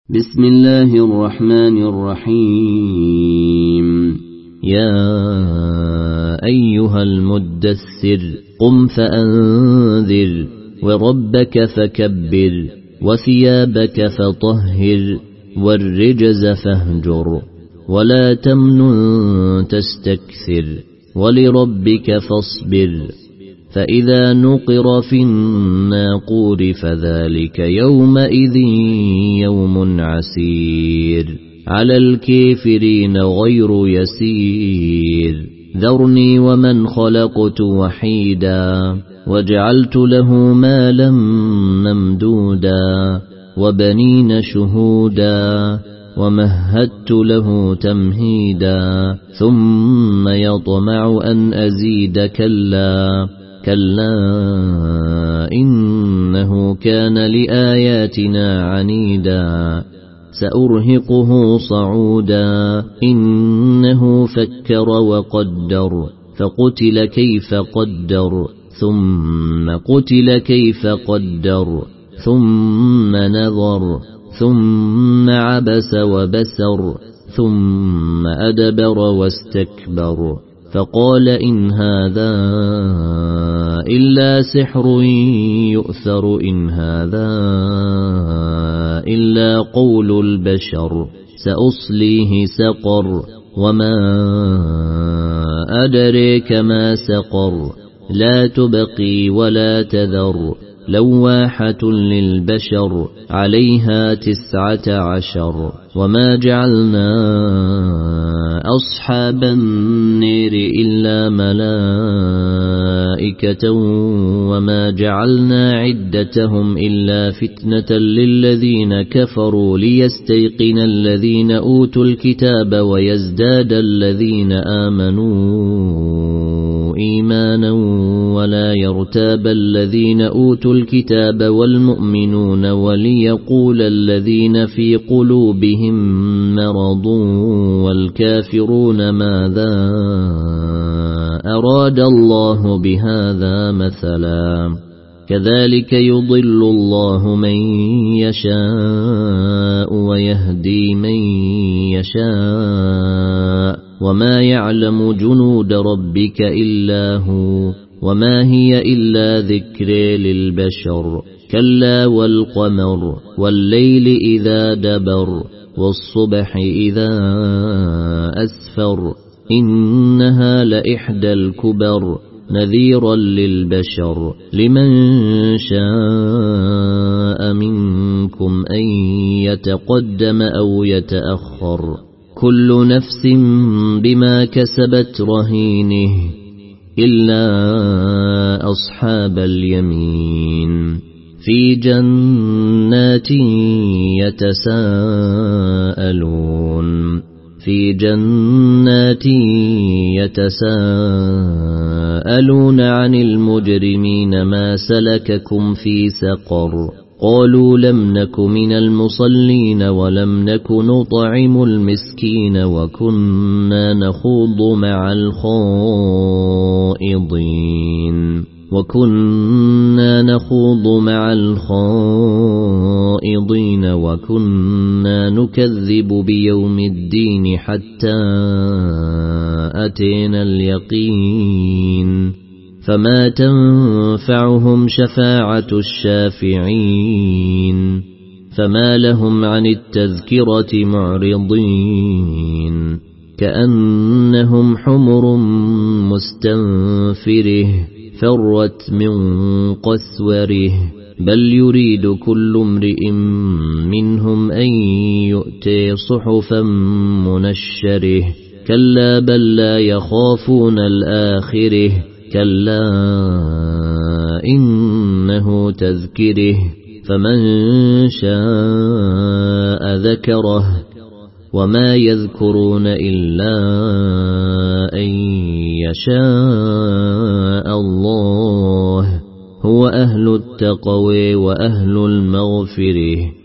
بسم الله الرحمن الرحيم يا أيها المدثر قم فأنذر وربك فكبر وثيابك فطهر والرجز فاهجر ولا تمنن تستكثر ولربك فاصبر فإذا نقر في الناقور فذلك يومئذ يوم عسير على الكافرين غير يسير ذرني ومن خلقت وحيدا وجعلت له مالا ممدودا وبنين شهودا ومهدت له تمهيدا ثم يطمع أن أزيد كلا إنه كان لآياتنا عنيدا سأرهقه صعودا إنه فكر وقدر فقتل كيف قدر ثم قتل كيف قدر ثم نظر ثم عبس وبسر ثم أدبر واستكبر فقال إن هذا إلا سحر يؤثر إن هذا إلا قول البشر سأصليه سقر وما أدريك ما سقر لا تبقي ولا تذر لواحة للبشر عليها 19 وما جعلنا أصحاب النير إلا ملائكة وما جعلنا عدتهم إلا فتنة للذين كفروا ليستيقن الذين أوتوا الكتاب ويزداد الذين آمنوا إيمانا ولا يرتاب الذين أوتوا الكتاب والمؤمنون وليقول الذين في قلوبهم مرض والكافرون ماذا أراد الله بهذا مثلا كذلك يضل الله من يشاء ويهدي من يشاء وما يعلم جنود ربك إلا هو وما هي إلا ذكر للبشر كلا والقمر والليل إذا دبر والصبح إذا أسفر إنها لإحدى الكبر نذيرا للبشر لمن شاء منكم أن يتقدم أو يتأخر كل نفس بما كسبت رهينه إلا أصحاب اليمين في جنات يتساءلون عن المجرمين ما سلككم في سقر قالوا لم نك من المصلين ولم نك نطعم المسكين وكنا نخوض مع الخائضين وكنا نكذب بيوم الدين حتى أتينا اليقين فما تنفعهم شفاعة الشافعين فما لهم عن التذكرة معرضين كأنهم حمر مستنفره فرت من قسوره بل يريد كل امرئ منهم أن يؤتي صحفا منشره كلا بل لا يخافون الآخره كلا إنه تذكره فمن شاء ذكره وما يذكرون إلا أن يشاء الله هو أهل التقوى وأهل المغفرة